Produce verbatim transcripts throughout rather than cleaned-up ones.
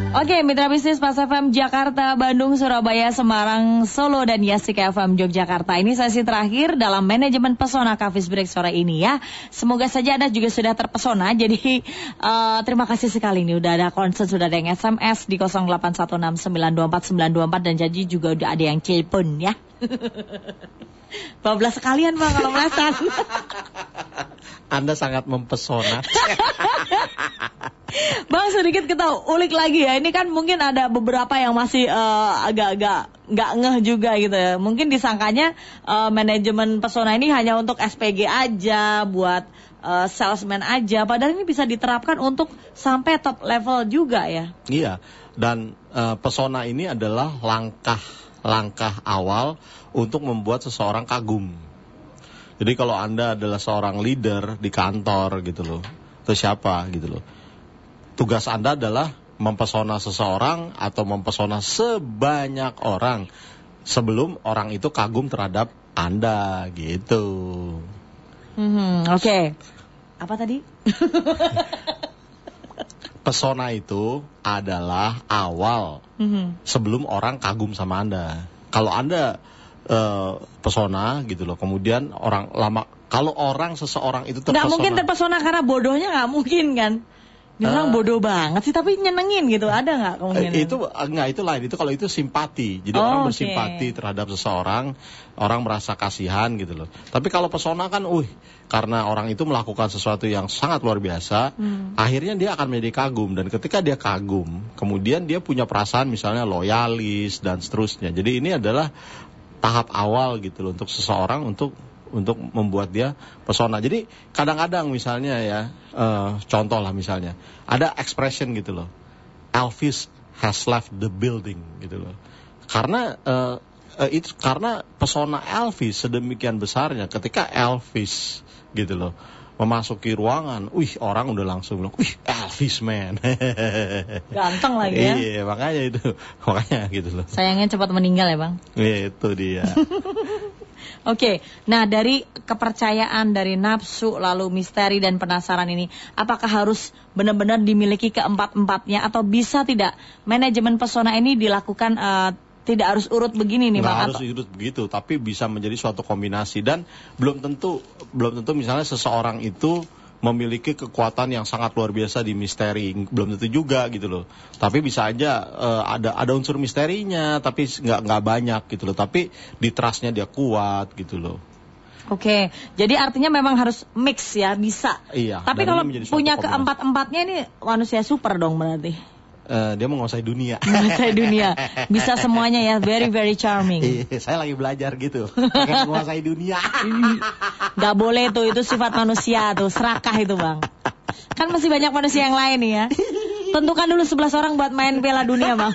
Oke, mitra bisnis Pas F M Jakarta, Bandung, Surabaya, Semarang, Solo, dan Yasik F M Yogyakarta. Ini sesi terakhir dalam manajemen pesona Coffee Break sore ini ya. Semoga saja Anda juga sudah terpesona. Jadi uh, terima kasih sekali nih udah ada concern, sudah ada yang S M S di nol delapan satu enam sembilan dua empat sembilan dua empat dan janji juga udah ada yang telepon ya. Bablas sekalian Bang kalau melesan. Anda sangat mempesona. Bang, sedikit kita ulik lagi ya. Ini kan mungkin ada beberapa yang masih uh, agak-agak nggak ngeh juga gitu ya. Mungkin disangkanya uh, manajemen pesona ini hanya untuk S P G aja, buat uh, salesman aja. Padahal ini bisa diterapkan untuk sampai top level juga ya. Iya, dan uh, pesona ini adalah langkah-langkah awal untuk membuat seseorang kagum. Jadi kalau Anda adalah seorang leader di kantor gitu loh, atau siapa gitu loh, tugas Anda adalah mempesona seseorang atau mempesona sebanyak orang sebelum orang itu kagum terhadap Anda gitu. Hmm, Oke, okay. Apa tadi? Pesona itu adalah awal mm-hmm. sebelum orang kagum sama Anda. Kalau Anda uh, pesona gitu loh, kemudian orang lama, kalau orang seseorang itu terpesona. Nggak mungkin terpesona karena bodohnya, nggak mungkin kan? Dia bilang uh, bodoh banget sih, tapi nyenengin gitu, ada nggak kemungkinan? Itu nggak, itu lain. Itu kalau itu simpati. Jadi oh, orang bersimpati okay. terhadap seseorang, orang merasa kasihan gitu loh. Tapi kalau pesona kan, uh, karena orang itu melakukan sesuatu yang sangat luar biasa, hmm. akhirnya dia akan menjadi kagum. Dan ketika dia kagum, kemudian dia punya perasaan misalnya loyalis dan seterusnya. Jadi ini adalah tahap awal gitu loh untuk seseorang untuk untuk membuat dia pesona. Jadi kadang-kadang misalnya ya, uh, contoh lah misalnya, ada expression gitu loh, Elvis has left the building gitu loh. Karena uh, uh, itu karena pesona Elvis sedemikian besarnya, ketika Elvis gitu loh memasuki ruangan, wih orang udah langsung bilang, wih Elvis man. Ganteng lagi ya. Iya makanya itu, makanya gitu loh. Sayangnya cepat meninggal ya Bang. Iya itu dia. Oke, okay. Nah dari kepercayaan, dari nafsu, lalu misteri dan penasaran ini, apakah harus benar-benar dimiliki keempat-empatnya atau bisa tidak manajemen pesona ini dilakukan uh, tidak harus urut begini nih Bang? Nggak harus urut begitu, tapi bisa menjadi suatu kombinasi dan belum tentu belum tentu misalnya seseorang itu memiliki kekuatan yang sangat luar biasa di misteri, belum tentu juga gitu loh. Tapi bisa aja uh, ada ada unsur misterinya, tapi nggak nggak banyak gitu loh. Tapi di trustnya dia kuat gitu loh. Oke, jadi artinya memang harus mix ya, bisa. Iya. Tapi kalau punya keempat-empatnya ini manusia super dong berarti. Uh, dia menguasai dunia. Menguasai dunia, bisa semuanya ya, very very charming. Iya, saya lagi belajar gitu, menguasai dunia. Gak boleh tuh, itu sifat manusia tuh, serakah itu Bang. Kan masih banyak manusia yang lain nih ya. Tentukan dulu sebelas orang buat main Piala Dunia Bang.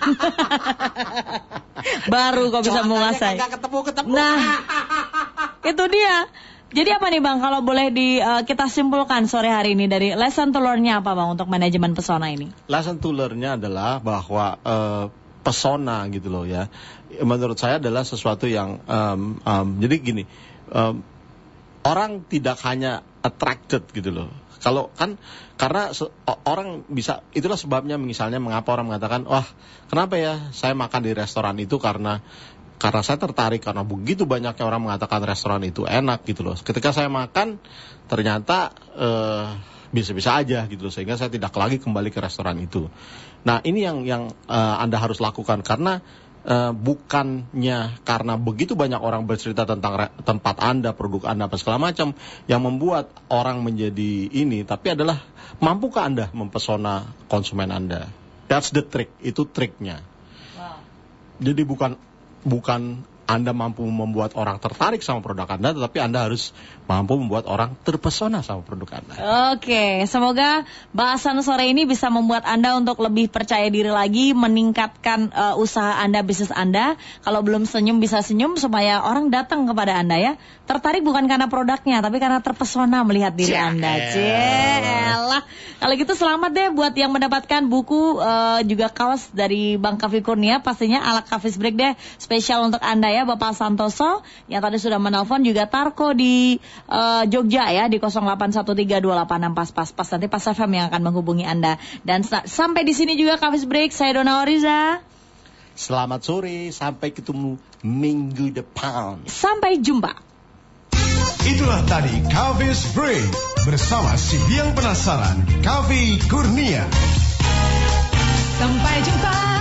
Baru kau bisa menguasai. Ketemu-ketemu. Nah, itu dia. Jadi apa nih Bang, kalau boleh di uh, kita simpulkan sore hari ini dari lesson to learn-nya apa Bang untuk manajemen pesona ini? Lesson to learn-nya adalah bahwa uh, pesona gitu loh ya, menurut saya adalah sesuatu yang um, um, jadi gini, um, orang tidak hanya attracted gitu loh. Kalau kan karena se- orang bisa, itulah sebabnya misalnya mengapa orang mengatakan, wah kenapa ya saya makan di restoran itu karena Karena saya tertarik, karena begitu banyaknya orang mengatakan restoran itu enak gitu loh. Ketika saya makan, ternyata eh, bisa-bisa aja gitu loh, sehingga saya tidak lagi kembali ke restoran itu. Nah ini yang yang eh, Anda harus lakukan, karena eh, bukannya karena begitu banyak orang bercerita tentang re- tempat Anda, produk Anda, apa segala macam, yang membuat orang menjadi ini, tapi adalah mampukah Anda mempesona konsumen Anda? That's the trick, itu triknya. Wow. Jadi bukan Bukan Anda mampu membuat orang tertarik sama produk Anda, tetapi Anda harus mampu membuat orang terpesona sama produk Anda. Oke, semoga bahasan sore ini bisa membuat Anda untuk lebih percaya diri lagi, meningkatkan uh, usaha Anda, bisnis Anda. Kalau belum senyum bisa senyum supaya orang datang kepada Anda ya. Tertarik bukan karena produknya, tapi karena terpesona melihat diri Cel. Anda. Celah. Kalau gitu selamat deh buat yang mendapatkan buku uh, juga kaos dari Bang Kavi Kurnia, pastinya ala Coffee Break deh spesial untuk Anda saya Bapak Santoso yang tadi sudah menelpon, juga Tarko di uh, Jogja ya di nol delapan satu tiga dua delapan enam pas pas pas nanti Pas F M yang akan menghubungi Anda. Dan sa- sampai di sini juga Kavis Break, saya Dona Oriza. Selamat sore, sampai ketemu minggu depan. Sampai jumpa. Itulah tadi Kavis Break bersama si biang penasaran Kavi Kurnia. Sampai jumpa.